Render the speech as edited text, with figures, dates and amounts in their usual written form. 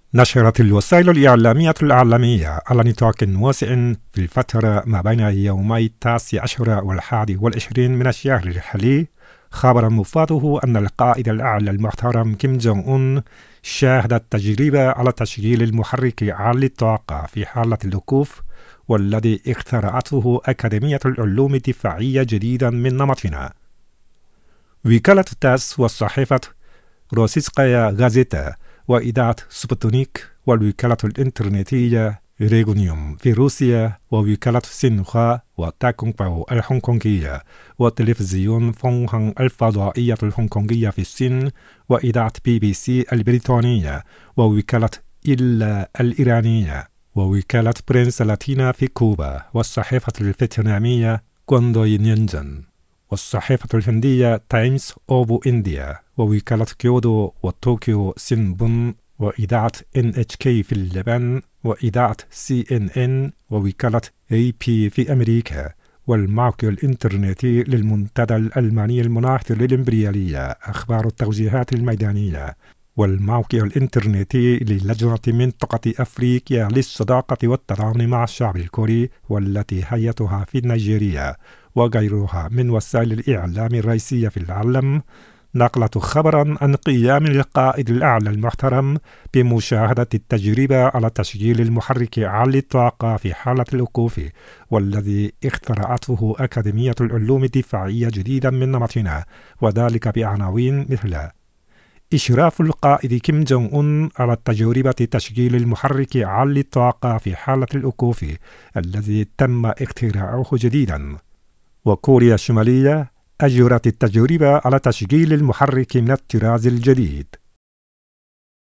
نشرت الوسائل الإعلامية العالمية على نطاق واسع في الفترة ما بين يومي 19 و21 من الشهر الحالي خبرا مفاده أن القائد الأعلى المحترم كيم جونغ أون شاهد التجربة على تشغيل المحرك عالي الطاقة في حالة الوقوف، والذي اخترعته أكاديمية العلوم الدفاعية جديدا من نمطنا. وكالة تاس والصحيفة روسيسكايا غازيتا وإذاعة سبوتنيك والوكالة الإنترنتية ريغونيوم في روسيا ووكالة سينخوا وتاكونغباو الهونغكونغية وتلفزيون فونغهان الفضائية الهونغكونغية في الصين وإذاعة BBC البريطانية ووكالة إلا الإيرانية ووكالة برنس لاتينا في كوبا والصحيفة الفيتنامية غوندوي نينجن والصحيفة الهندية تايمز أوف إنديا ووكالة كيودو وطوكيو سينبون وإذاعة NHK في اليابان وإذاعة CNN ووكالة AP في أمريكا والموقع الإنترنتي للمنتدى الألماني المناهض للإمبريالية أخبار التوجيهات الميدانية والموقع الإنترنتي للجنة منطقة أفريقيا للصداقة والتضامن مع الشعب الكوري والتي هيئتها في نيجيريا وغيرها من وسائل الإعلام الرئيسية في العالم نقلت خبرا عن قيام القائد الأعلى المحترم بمشاهدة التجربة على تشغيل المحرك عالي الطاقة في حالة الوقوف، والذي اخترعته أكاديمية العلوم الدفاعية جديدا من نمطنا، وذلك بعناوين مثل إشراف القائد كيم جونغ أون على تجربة تشغيل المحرك عالي الطاقة في حالة الوقوف الذي تم اختراعه جديدا، وكوريا الشمالية أجرت التجربة على تشغيل المحرك من الطراز الجديد.